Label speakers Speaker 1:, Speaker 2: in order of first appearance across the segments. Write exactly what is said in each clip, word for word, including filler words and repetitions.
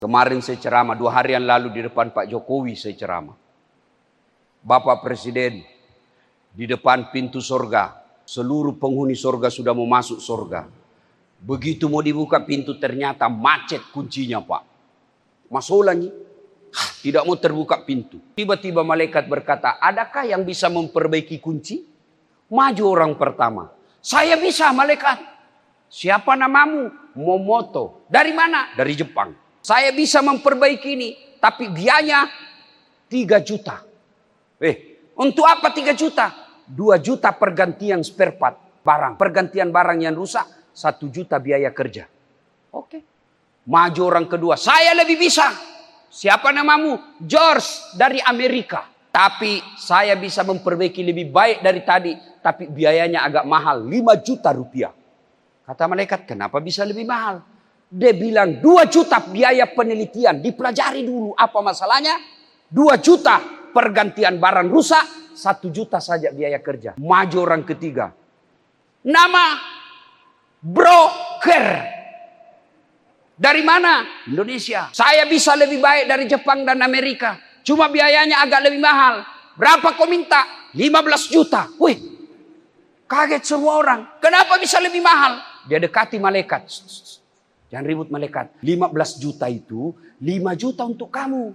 Speaker 1: Kemarin saya ceramah, dua hari yang lalu di depan Pak Jokowi saya ceramah. Bapak Presiden, di depan pintu surga, seluruh penghuni surga sudah mau masuk surga. Begitu mau dibuka pintu ternyata macet kuncinya Pak. Masolahnya, tidak mau terbuka pintu. Tiba-tiba malaikat berkata, adakah yang bisa memperbaiki kunci? Maju orang pertama. Saya bisa malaikat. Siapa namamu? Momoto. Dari mana? Dari Jepang. Saya bisa memperbaiki ini, tapi biayanya tiga juta. Eh, untuk apa tiga juta? dua juta pergantian spare part barang. Pergantian barang yang rusak, satu juta biaya kerja. Oke. Maju orang kedua, saya lebih bisa. Siapa namamu? George dari Amerika. Tapi saya bisa memperbaiki lebih baik dari tadi, tapi biayanya agak mahal, lima juta rupiah. Kata malaikat, kenapa bisa lebih mahal? Dia bilang dua juta biaya penelitian. Dipelajari dulu apa masalahnya. dua juta pergantian barang rusak. satu juta saja biaya kerja. Maju orang ketiga. Nama broker. Dari mana? Indonesia. Saya bisa lebih baik dari Jepang dan Amerika. Cuma biayanya agak lebih mahal. Berapa kau minta? lima belas juta. Wih. Kaget semua orang. Kenapa bisa lebih mahal? Dia dekati malaikat. Jangan ribut malaikat. lima belas juta itu, lima juta untuk kamu.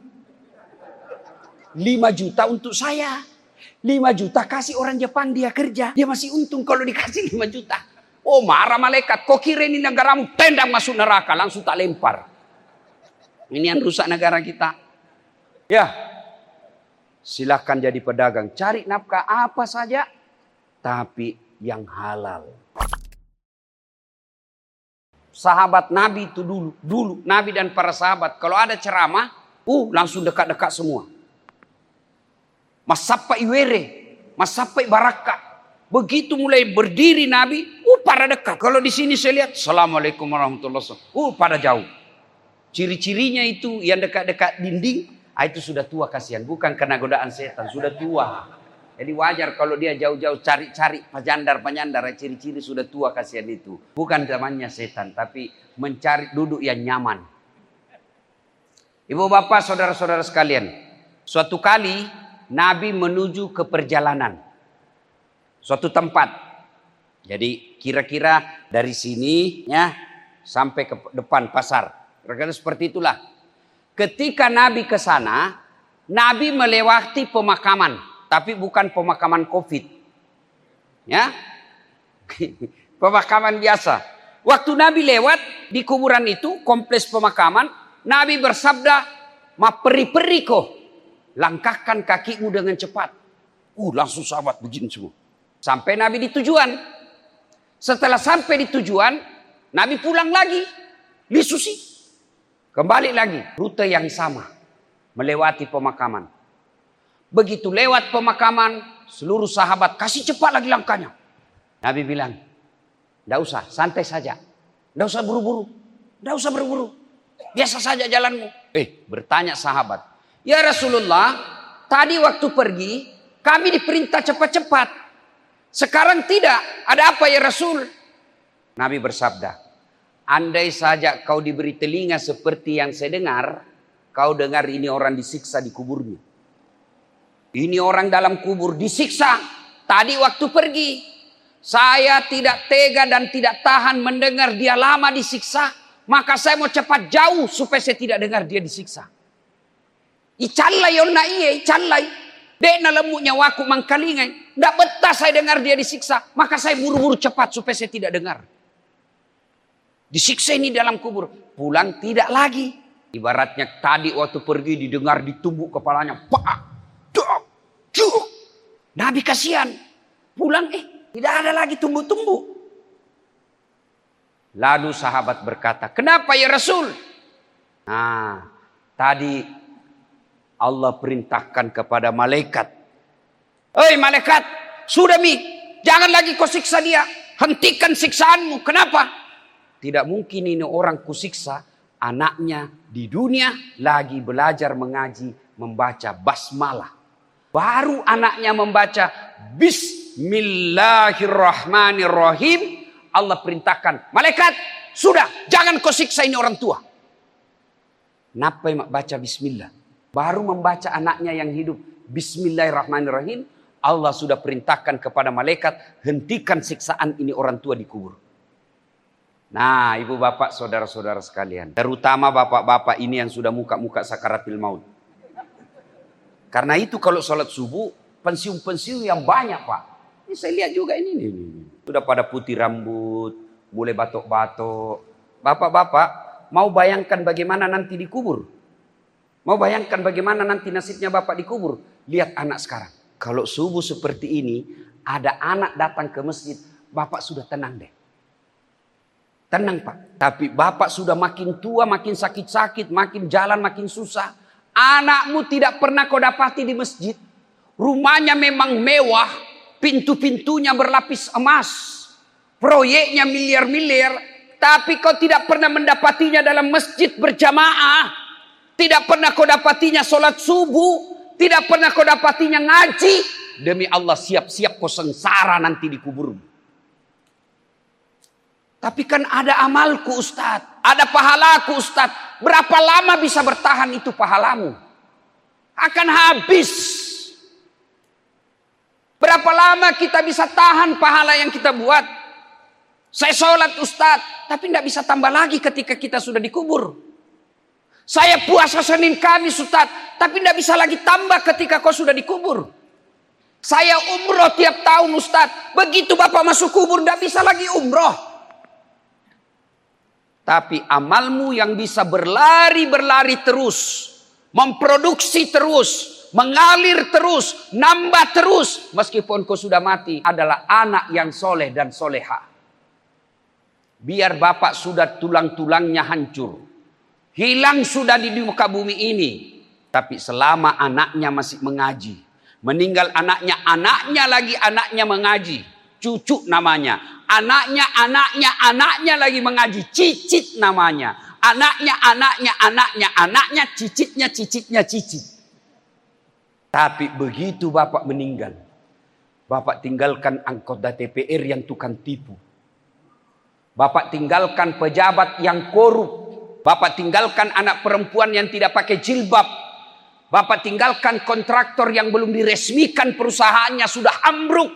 Speaker 1: lima juta untuk saya. lima juta kasih orang Jepang dia kerja. Dia masih untung kalau dikasih lima juta. Oh marah malaikat. Kok kira ini negaramu tendang masuk neraka. Langsung tak lempar. Ini yang rusak negara kita. Ya. Silahkan jadi pedagang. Cari nafkah apa saja. Tapi yang halal. Sahabat Nabi itu dulu, dulu Nabi dan para sahabat kalau ada ceramah, uh langsung dekat-dekat semua. Mas sampai Iwere, mas sampai Baraka. Begitu mulai berdiri Nabi, uh pada dekat. Kalau di sini saya lihat, Assalamualaikum warahmatullahi wabarakatuh. Uh pada jauh. Ciri-cirinya itu yang dekat-dekat dinding, itu sudah tua kasihan, bukan karena godaan setan, sudah tua. Jadi wajar kalau dia jauh-jauh cari-cari pajandar-pajandar, ciri-ciri sudah tua kasihan itu. Bukan zamannya setan, tapi mencari duduk yang nyaman. Ibu bapak, saudara-saudara sekalian. Suatu kali Nabi menuju ke perjalanan. Suatu tempat. Jadi kira-kira dari sini ya sampai ke depan pasar. Kira-kira seperti itulah. Ketika Nabi ke sana, Nabi melewati pemakaman. Tapi bukan pemakaman COVID. Ya. Pemakaman biasa. Waktu Nabi lewat di kuburan itu, kompleks pemakaman, Nabi bersabda, "Ma peri-periko, langkahkan kakimu dengan cepat." Uh, langsung sahabat begini semua. Sampai Nabi di tujuan. Setelah sampai di tujuan, Nabi pulang lagi. Lisusi. Kembali lagi. Rute yang sama. Melewati pemakaman. Begitu lewat pemakaman, seluruh sahabat kasih cepat lagi langkahnya. Nabi bilang, tidak usah, santai saja. Tidak usah buru-buru. Tidak usah buru-buru. Biasa saja jalanmu. Eh, bertanya sahabat. Ya Rasulullah, tadi waktu pergi, kami diperintah cepat-cepat. Sekarang tidak. Ada apa ya Rasul? Nabi bersabda, andai saja kau diberi telinga seperti yang saya dengar, kau dengar ini orang disiksa di kuburnya. Ini orang dalam kubur disiksa. Tadi waktu pergi. Saya tidak tega dan tidak tahan mendengar dia lama disiksa. Maka saya mau cepat jauh supaya saya tidak dengar dia disiksa. Icallai yonna iye, icallai. Dekna lemuknya waku mangkalingai. Tidak betah saya dengar dia disiksa. Maka saya buru-buru cepat supaya saya tidak dengar. Disiksa ini dalam kubur. Pulang tidak lagi. Ibaratnya tadi waktu pergi didengar ditumbuk kepalanya. Pak. Nabi kasihan. Pulang eh tidak ada lagi tumbuh-tumbuh. Lalu sahabat berkata, kenapa ya Rasul? Nah, tadi Allah perintahkan kepada malaikat. Hei malaikat, sudah mi, jangan lagi kau siksa dia. Hentikan siksaanmu. Kenapa? Tidak mungkin ini orang kusiksa. Anaknya di dunia lagi belajar mengaji, membaca basmalah. Baru anaknya membaca Bismillahirrahmanirrahim. Allah perintahkan, malaikat, sudah, jangan kau siksa ini orang tua. Napa mak baca bismillah. Baru membaca anaknya yang hidup. Bismillahirrahmanirrahim. Allah sudah perintahkan kepada malaikat. Hentikan siksaan ini orang tua dikubur. Nah ibu bapak saudara-saudara sekalian. Terutama bapak-bapak ini yang sudah muka-muka sakaratil maut. Karena itu kalau sholat subuh. Pensiun-pensiun yang banyak pak. Ini saya lihat juga ini. ini, ini. Sudah pada putih rambut. Mulai batok-batok. Bapak-bapak. Mau bayangkan bagaimana nanti dikubur? Mau bayangkan bagaimana nanti nasibnya bapak dikubur? Lihat anak sekarang. Kalau subuh seperti ini, ada anak datang ke masjid, bapak sudah tenang deh. Tenang pak. Tapi bapak sudah makin tua, makin sakit-sakit, makin jalan, makin susah. Anakmu tidak pernah kau dapati di masjid. Rumahnya memang mewah, pintu-pintunya berlapis emas. Proyeknya miliar-miliar. Tapi kau tidak pernah mendapatinya dalam masjid berjamaah. Tidak pernah kau dapatinya sholat subuh. Tidak pernah kau dapatinya ngaji. Demi Allah siap-siap kau sengsara nanti di kuburmu. Tapi kan ada amalku Ustadz. Ada pahalaku Ustadz. Berapa lama bisa bertahan itu pahalamu? Akan habis. Berapa lama kita bisa tahan pahala yang kita buat? Saya sholat Ustadz, tapi tidak bisa tambah lagi ketika kita sudah dikubur. Saya puasa Senin Kamis Ustadz, tapi tidak bisa lagi tambah ketika kau sudah dikubur. Saya umroh tiap tahun Ustadz, begitu bapak masuk kubur tidak bisa lagi umroh. Tapi amalmu yang bisa berlari-berlari terus, memproduksi terus, mengalir terus, nambah terus, meskipun kau sudah mati, adalah anak yang soleh dan soleha. Biar bapak sudah tulang-tulangnya hancur. Hilang sudah di muka bumi ini. Tapi selama anaknya masih mengaji. Meninggal anaknya, anaknya lagi anaknya mengaji. Cucu namanya. Anaknya, anaknya, anaknya lagi mengaji. Cicit namanya. Anaknya, anaknya, anaknya, anaknya, cicitnya, cicitnya, cicit. Tapi begitu bapak meninggal. Bapak tinggalkan anggota D P R yang tukang tipu. Bapak tinggalkan pejabat yang korup. Bapak tinggalkan anak perempuan yang tidak pakai jilbab. Bapak tinggalkan kontraktor yang belum diresmikan perusahaannya sudah ambruk.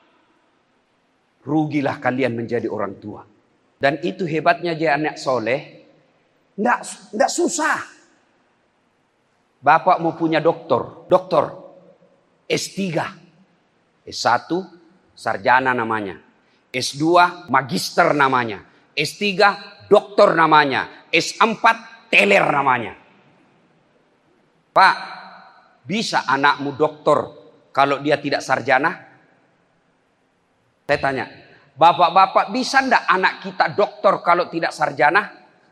Speaker 1: Rugilah kalian menjadi orang tua. Dan itu hebatnya dia anak soleh. Nggak, nggak susah. Bapak mau punya doktor. Doktor. S tiga. S satu sarjana namanya. S dua magister namanya. S tiga doktor namanya. S empat teler namanya. Pak, bisa anakmu doktor kalau dia tidak sarjana? Saya tanya, bapak-bapak bisa enggak anak kita doktor kalau tidak sarjana?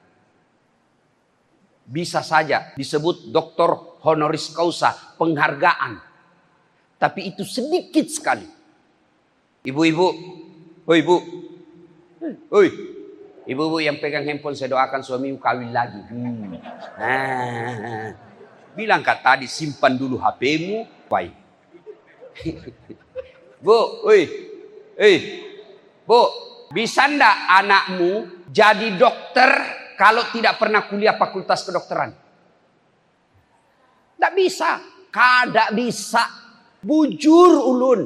Speaker 1: Bisa saja disebut doktor honoris causa, penghargaan. Tapi itu sedikit sekali. Ibu-ibu, oi bu, oi, ibu-ibu yang pegang handphone saya doakan suamimu kawin lagi. Hmm. Nah, bilang kak tadi simpan dulu H P-mu, baik. Bu, oi, oi, bu, bisa ndak anakmu jadi dokter kalau tidak pernah kuliah fakultas kedokteran? Ndak bisa, kada bisa, bujur ulun.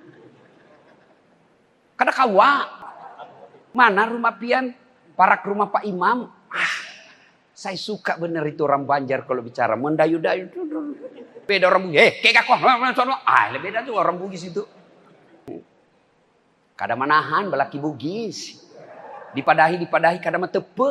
Speaker 1: Kada kawa. Mana rumah pian? Parak rumah Pak Imam. Ah, saya suka bener itu orang Banjar kalau bicara. Mendayu-dayu. Beda orang Bugis. Eh, kayak aku. Ah, beda tuh orang Bugis itu. Kada manahan balaki Bugis. Dipadahi-dipadahi kada metepe.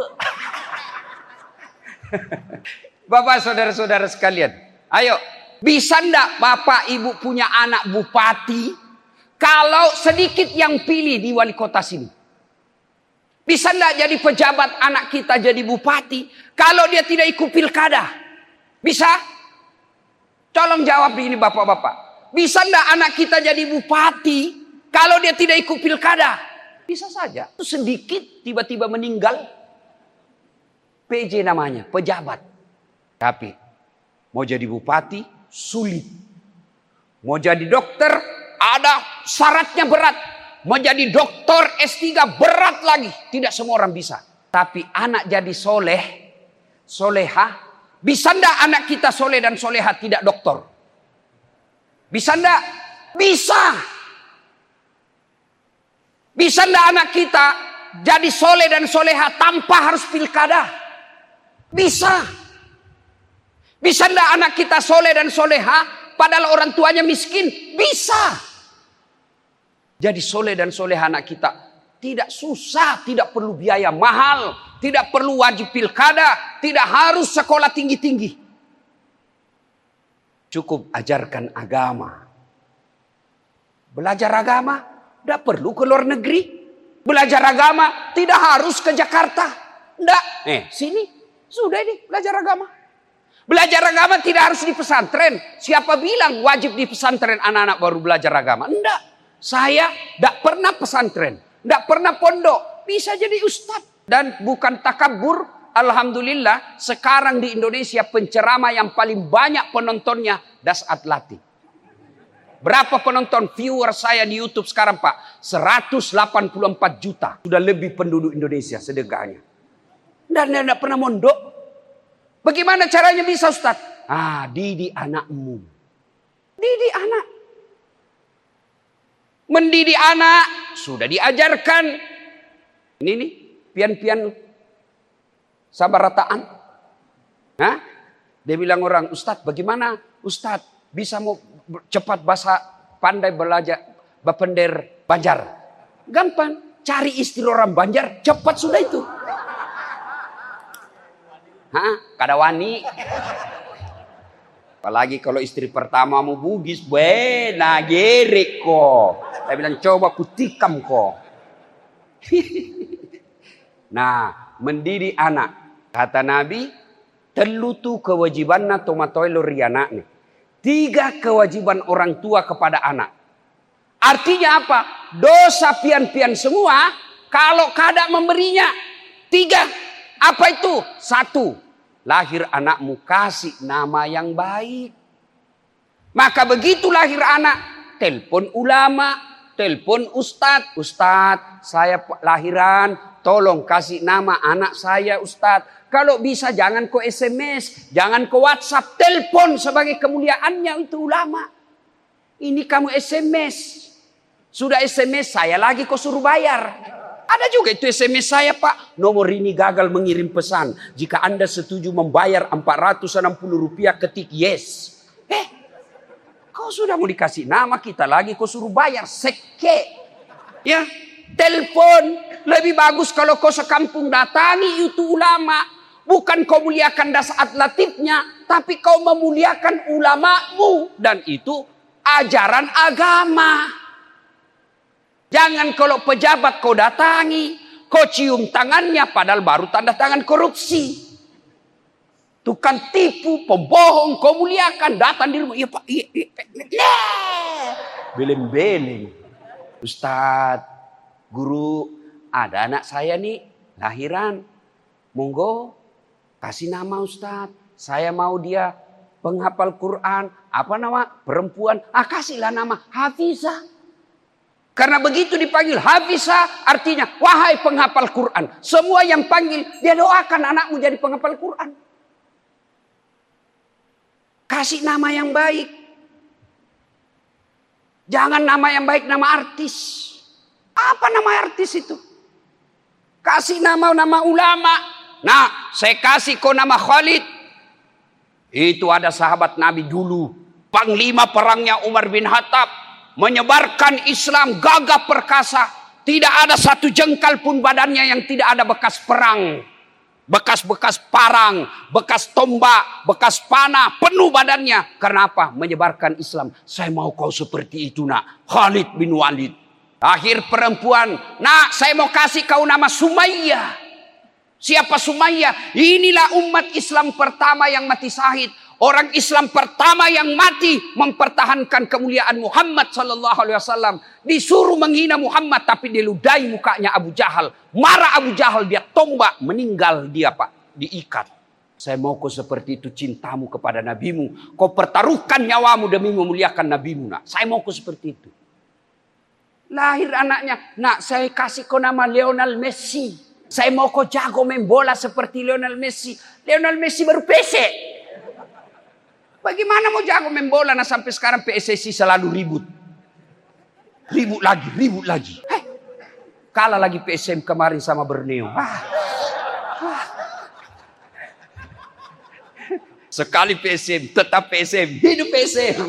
Speaker 1: Bapak saudara-saudara sekalian. Ayo. Bisa ndak bapak ibu punya anak bupati? Kalau sedikit yang pilih di wali kota sini. Bisa enggak jadi pejabat anak kita jadi bupati. Kalau dia tidak ikut pilkada. Bisa? Tolong jawab ini bapak-bapak. Bisa enggak anak kita jadi bupati. Kalau dia tidak ikut pilkada. Bisa saja. Sedikit tiba-tiba meninggal. P J namanya. Pejabat. Tapi mau jadi bupati sulit. Mau jadi dokter ada syaratnya berat. Menjadi doktor S tiga berat lagi. Tidak semua orang bisa. Tapi anak jadi soleh, solehah, Bisa ndak anak kita soleh dan soleha tidak dokter? Bisa ndak? Bisa. Bisa ndak anak kita jadi soleh dan soleha tanpa harus pilkada? Bisa. Bisa ndak anak kita soleh dan soleha padahal orang tuanya miskin? Bisa. Jadi soleh dan soleha anak kita tidak susah, tidak perlu biaya mahal, tidak perlu wajib pilkada, tidak harus sekolah tinggi-tinggi. Cukup ajarkan agama. Belajar agama tidak perlu ke luar negeri. Belajar agama tidak harus ke Jakarta. Tidak. Eh, sini. Sudah ini belajar agama. Belajar agama tidak harus di pesantren. Siapa bilang wajib di pesantren anak-anak baru belajar agama? Tidak. Saya tidak pernah pesantren. Tidak pernah pondok. Bisa jadi ustadz. Dan bukan takabur. Alhamdulillah sekarang di Indonesia penceramah yang paling banyak penontonnya Dasat Latif. Berapa penonton viewer saya di YouTube sekarang Pak? seratus delapan puluh empat juta. Sudah lebih penduduk Indonesia sedekahnya. Dan dia tidak pernah mondok. Bagaimana caranya bisa Ustaz? Ah, didik anakmu. Didik anak. Mendidik anak sudah diajarkan. Ini nih, pian-pian sabar rataan. Hah? Dia bilang orang, Ustaz bagaimana Ustaz bisa mau cepat bahasa pandai belajar bapender Banjar? Gampang, cari istri orang Banjar, cepat sudah itu. Hah? Kada wani. Apalagi kalau istri pertama mau Bugis, bena gerik kok. Saya bilang coba kutikam kok. Nah, mendidik anak. Kata Nabi, telutu kewajibanna tomatoilo rianak nih. Tiga kewajiban orang tua kepada anak. Artinya apa? Dosa pian-pian semua kalau kada memberinya. Tiga. Apa itu? Satu. Lahir anakmu kasih nama yang baik. Maka begitu lahir anak, telepon ulama, telepon ustadz. Ustadz, saya lahiran, tolong kasih nama anak saya Ustadz. Kalau bisa jangan ke S M S, jangan ke WhatsApp, telepon sebagai kemuliaannya itu ulama. Ini kamu S M S. Sudah S M S saya lagi kau suruh bayar. Ada juga itu S M S saya Pak. Nomor ini gagal mengirim pesan. Jika Anda setuju membayar empat ratus enam puluh rupiah ketik yes. Eh, kau sudah mau dikasih nama kita lagi kau suruh bayar. Seke. Ya, telepon. Lebih bagus kalau kau sekampung datangi itu ulama. Bukan kau muliakan Dasat Latifnya. Tapi kau memuliakan ulamamu. Dan itu ajaran agama. Jangan kalau pejabat kau datangi. Kau cium tangannya padahal baru tanda tangan korupsi. Tukang tipu, pembohong, kau muliakan. Datang di rumah. Iya Pak. Iya, iya, iya. Beleng-beleng. Ustadz, guru, ada anak saya nih lahiran. Monggo kasih nama Ustadz. Saya mau dia penghafal Quran. Apa nama? Perempuan. Ah kasihlah nama Hafizah. Karena begitu dipanggil Hafizah artinya wahai penghafal Quran. Semua yang panggil dia doakan anakmu jadi penghafal Quran. Kasih nama yang baik. Jangan nama yang baik nama artis. Apa nama artis itu? Kasih nama-nama ulama. Nah, saya kasih kau nama Khalid. Itu ada sahabat Nabi dulu. Panglima perangnya Umar bin Khattab. Menyebarkan Islam gagah perkasa. Tidak ada satu jengkal pun badannya yang tidak ada bekas perang. Bekas-bekas parang, bekas tombak, bekas panah. Penuh badannya. Karena apa? Menyebarkan Islam. Saya mau kau seperti itu nak. Khalid bin Walid. Akhir perempuan. Nak saya mau kasih kau nama Sumayyah. Siapa Sumayyah? Inilah umat Islam pertama yang mati syahid. Orang Islam pertama yang mati mempertahankan kemuliaan Muhammad sallallahu alaihi wasallam. Disuruh menghina Muhammad tapi diludahi mukanya Abu Jahal. Marah Abu Jahal, dia tombak, meninggal dia Pak, diikat. Saya mau kau seperti itu cintamu kepada nabimu. Kau pertaruhkan nyawamu demi memuliakan nabimu nak. Saya mau kau seperti itu. Lahir anaknya, nak saya kasih kau nama Lionel Messi. Saya mau kau jago main bola seperti Lionel Messi. Lionel Messi baru P S I. Bagaimana mau jago main bola? Nah sampai sekarang P S S I selalu ribut. Ribut lagi, ribut lagi. Hei, kalah lagi P S M kemarin sama Borneo. Ah. Ah. Sekali P S M, tetap P S M. Hidup P S M.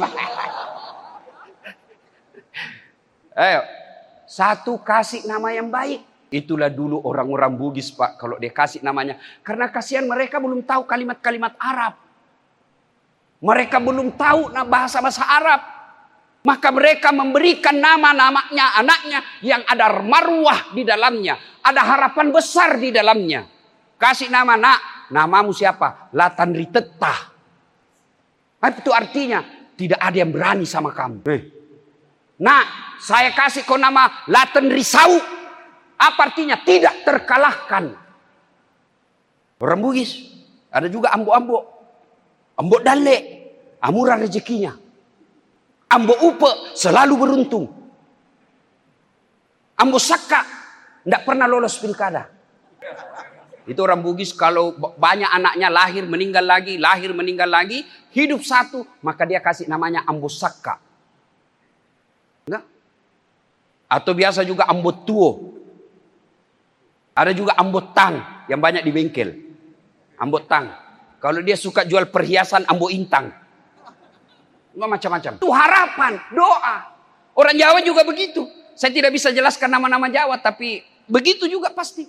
Speaker 1: Ayo, satu kasih nama yang baik. Itulah dulu orang-orang Bugis, Pak, kalau dia kasih namanya. Karena kasihan mereka belum tahu kalimat-kalimat Arab. Mereka belum tahu bahasa-bahasa Arab. Maka mereka memberikan nama-namanya anaknya yang ada marwah di dalamnya. Ada harapan besar di dalamnya. Kasih nama, nak, namamu siapa? Latan Ritetah. Nah, itu artinya tidak ada yang berani sama kamu. Eh. Nah, saya kasih kau nama Latan Risau. Apa artinya? Tidak terkalahkan. Orang Bugis. Ada juga Ambo-Ambo. Ambo Dale. Murah rezekinya. Ambo Upe. Selalu beruntung. Ambo Saka. Tidak pernah lolos pilkada. Itu orang Bugis kalau banyak anaknya lahir meninggal lagi. Lahir meninggal lagi. Hidup satu. Maka dia kasih namanya Ambo Saka. Enggak? Atau biasa juga Ambo Tuo. Ada juga Ambo Tang yang banyak di bengkel. Ambo Tang. Kalau dia suka jual perhiasan Ambo Intang. Macam-macam. Itu harapan, doa. Orang Jawa juga begitu. Saya tidak bisa jelaskan nama-nama Jawa, tapi begitu juga pasti.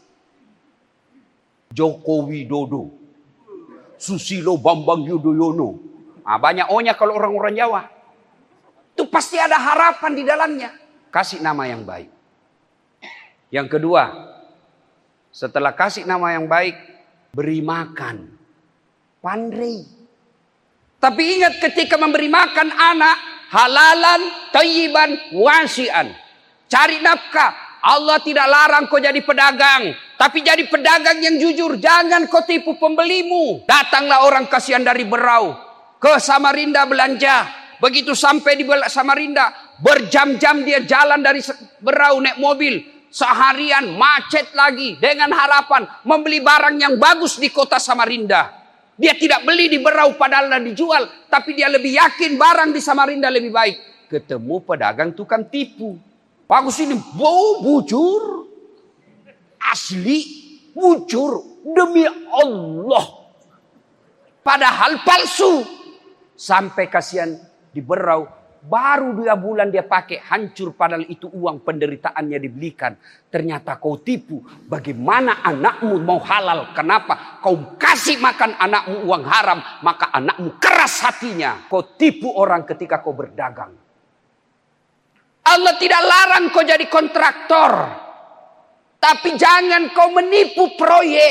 Speaker 1: Joko Widodo. Susilo Bambang Yudhoyono. Nah, banyak ohnya kalau orang-orang Jawa. Itu pasti ada harapan di dalamnya. Kasih nama yang baik. Yang kedua, setelah kasih nama yang baik, beri makan. Pandai. Tapi ingat ketika memberi makan anak, halalan, thayyiban, wasi'an. Cari nafkah. Allah tidak larang kau jadi pedagang. Tapi jadi pedagang yang jujur. Jangan kau tipu pembelimu. Datanglah orang kasihan dari Berau. Ke Samarinda belanja. Begitu sampai di Samarinda. Berjam-jam dia jalan dari Berau naik mobil. Seharian macet lagi. Dengan harapan membeli barang yang bagus di kota Samarinda. Dia tidak beli di Berau padahal dijual. Tapi dia lebih yakin barang di Samarinda lebih baik. Ketemu pedagang tukang tipu. Bagus ini. Wow, bujur. Asli. Bujur. Demi Allah. Padahal palsu. Sampai kasihan di Berau. Baru dua bulan dia pakai, hancur padahal itu uang penderitaannya dibelikan. Ternyata kau tipu. Bagaimana anakmu mau halal? Kenapa? Kau kasih makan anakmu uang haram, maka anakmu keras hatinya. Kau tipu orang ketika kau berdagang. Allah tidak larang kau jadi kontraktor. Tapi jangan kau menipu proyek.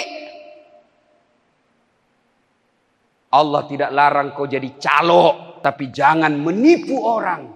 Speaker 1: Allah tidak larang kau jadi calo. Tapi jangan menipu orang.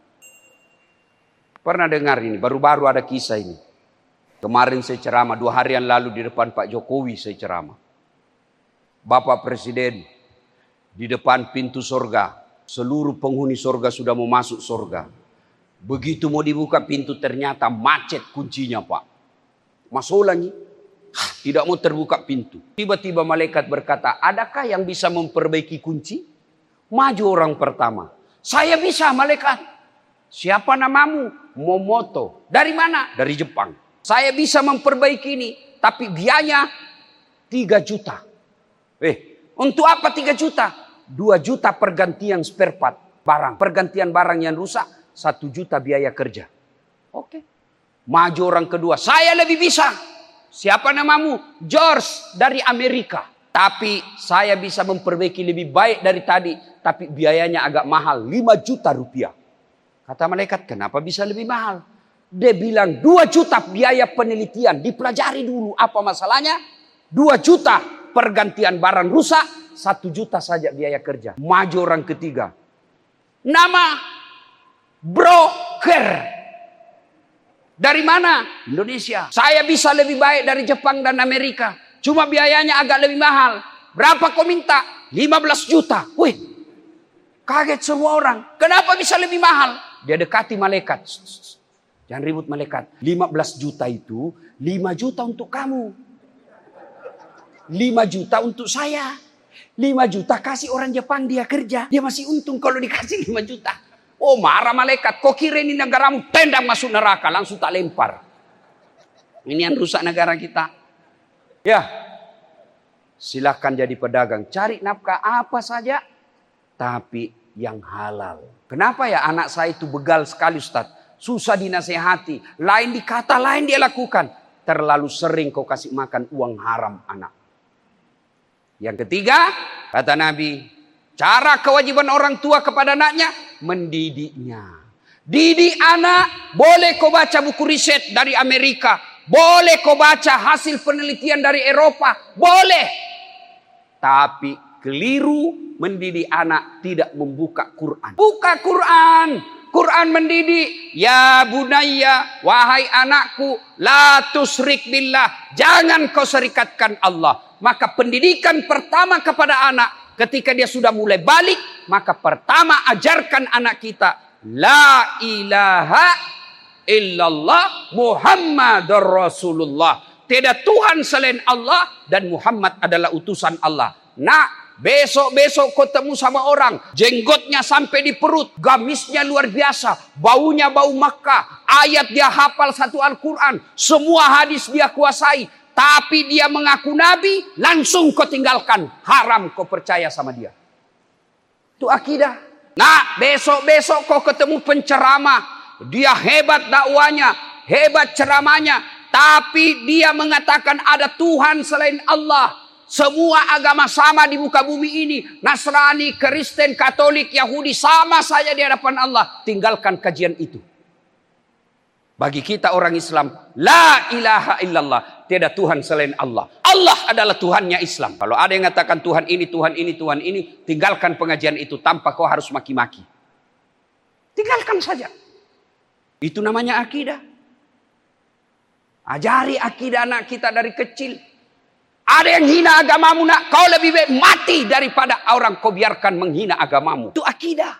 Speaker 1: Pernah dengar ini, baru-baru ada kisah ini. Kemarin saya ceramah, dua hari yang lalu di depan Pak Jokowi saya ceramah. Bapak Presiden, di depan pintu surga, seluruh penghuni surga sudah mau masuk surga. Begitu mau dibuka pintu ternyata macet kuncinya, Pak. Masuk lagi, tidak mau terbuka pintu. Tiba-tiba malaikat berkata, adakah yang bisa memperbaiki kunci? Maju orang pertama. Saya bisa, malaikat. Siapa namamu? Momoto. Dari mana? Dari Jepang. Saya bisa memperbaiki ini. Tapi biaya tiga juta. Eh, untuk apa tiga juta? dua juta pergantian spare part barang. Pergantian barang yang rusak. satu juta biaya kerja. Oke. Maju orang kedua. Saya lebih bisa. Siapa namamu? George dari Amerika. Tapi saya bisa memperbaiki lebih baik dari tadi. Tapi biayanya agak mahal. lima juta rupiah. Kata malaikat, kenapa bisa lebih mahal? Dia bilang dua juta biaya penelitian. Dipelajari dulu apa masalahnya. dua juta pergantian barang rusak. satu juta saja biaya kerja. Maju orang ketiga. Nama broker. Dari mana? Indonesia. Saya bisa lebih baik dari Jepang dan Amerika. Cuma biayanya agak lebih mahal. Berapa kau minta? lima belas juta. Wih, kaget semua orang. Kenapa bisa lebih mahal? Dia dekati malaikat. Jangan ribut malaikat. lima belas juta itu, lima juta untuk kamu. lima juta untuk saya. lima juta kasih orang Jepang dia kerja. Dia masih untung kalau dikasih lima juta. Oh marah malaikat. Kau kira ini negaramu, tendang masuk neraka. Langsung tak lempar. Ini yang rusak negara kita. Ya. Silahkan jadi pedagang. Cari nafkah apa saja. Tapi yang halal. Kenapa ya anak saya itu begal sekali Ustaz? Susah dinasehati. Lain dikata, lain dia lakukan. Terlalu sering kau kasih makan uang haram anak. Yang ketiga, kata Nabi, cara kewajiban orang tua kepada anaknya, mendidiknya. Didik anak, boleh kau baca buku riset dari Amerika. Boleh kau baca hasil penelitian dari Eropa. Boleh. Tapi keliru mendidik anak tidak membuka Quran. Buka Quran. Quran mendidik, ya bunayya, wahai anakku, la tusyrik billah, jangan kau serikatkan Allah. Maka pendidikan pertama kepada anak ketika dia sudah mulai balik, maka pertama ajarkan anak kita la ilaha illallah Muhammadur Rasulullah. Tidak Tuhan selain Allah dan Muhammad adalah utusan Allah. Nah, besok-besok kau temu sama orang, jenggotnya sampai di perut, gamisnya luar biasa, baunya bau Makkah, ayat dia hafal satu Al-Quran, semua hadis dia kuasai, tapi dia mengaku Nabi, langsung kau tinggalkan, haram kau percaya sama dia. Itu akidah. Nah, besok-besok kau ketemu penceramah, dia hebat dakwanya, hebat ceramahnya, tapi dia mengatakan ada Tuhan selain Allah. Semua agama sama di muka bumi ini. Nasrani, Kristen, Katolik, Yahudi sama saja di hadapan Allah. Tinggalkan kajian itu. Bagi kita orang Islam, la ilaha illallah. Tiada Tuhan selain Allah. Allah adalah Tuhannya Islam. Kalau ada yang mengatakan Tuhan ini, Tuhan ini, Tuhan ini, tinggalkan pengajian itu tanpa kau harus maki-maki. Tinggalkan saja. Itu namanya akidah. Ajari akidah anak kita dari kecil. Ada yang hina agamamu nak, kau lebih baik mati daripada orang kau biarkan menghina agamamu. Itu akidah.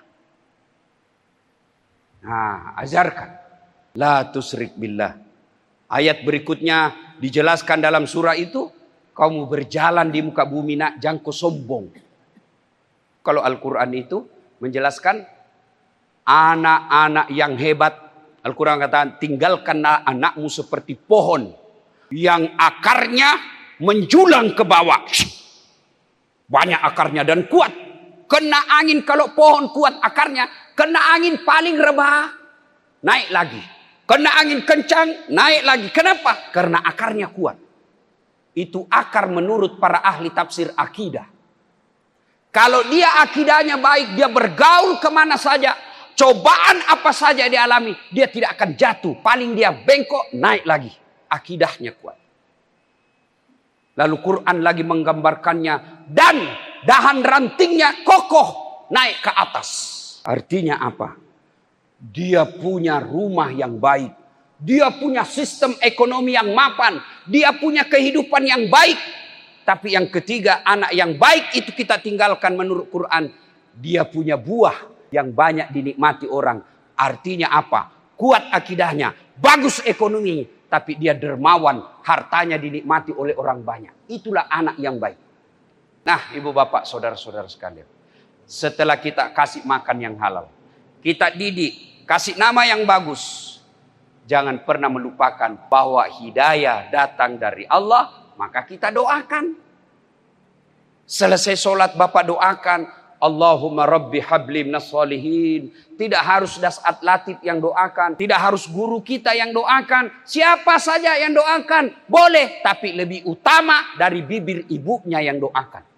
Speaker 1: Nah, ajarkan. La tusyrik billah. Ayat berikutnya dijelaskan dalam surah itu. Kamu berjalan di muka bumi nak, jangan kau sombong. Kalau Al-Quran itu menjelaskan anak-anak yang hebat. Al-Quran katakan tinggalkan anakmu seperti pohon yang akarnya menjulang ke bawah. Banyak akarnya dan kuat. Kena angin kalau pohon kuat akarnya. Kena angin paling rebah. Naik lagi. Kena angin kencang. Naik lagi. Kenapa? Karena akarnya kuat. Itu akar menurut para ahli tafsir akidah. Kalau dia akidahnya baik. Dia bergaul kemana saja. Cobaan apa saja dialami. Dia tidak akan jatuh. Paling dia bengkok. Naik lagi. Akidahnya kuat. Lalu Quran lagi menggambarkannya. Dan dahan rantingnya kokoh naik ke atas. Artinya apa? Dia punya rumah yang baik. Dia punya sistem ekonomi yang mapan. Dia punya kehidupan yang baik. Tapi yang ketiga, anak yang baik itu kita tinggalkan menurut Quran. Dia punya buah yang banyak dinikmati orang. Artinya apa? Kuat akidahnya. Bagus ekonominya. Tapi dia dermawan, hartanya dinikmati oleh orang banyak. Itulah anak yang baik. Nah, ibu bapak, saudara-saudara sekalian. Setelah kita kasih makan yang halal. Kita didik, kasih nama yang bagus. Jangan pernah melupakan bahwa hidayah datang dari Allah. Maka kita doakan. Selesai sholat bapak doakan. Allahumma rabbi habli minas sholihin. Tidak harus Dasat Latif yang doakan. Tidak harus guru kita yang doakan. Siapa saja yang doakan. Boleh. Tapi lebih utama dari bibir ibunya yang doakan.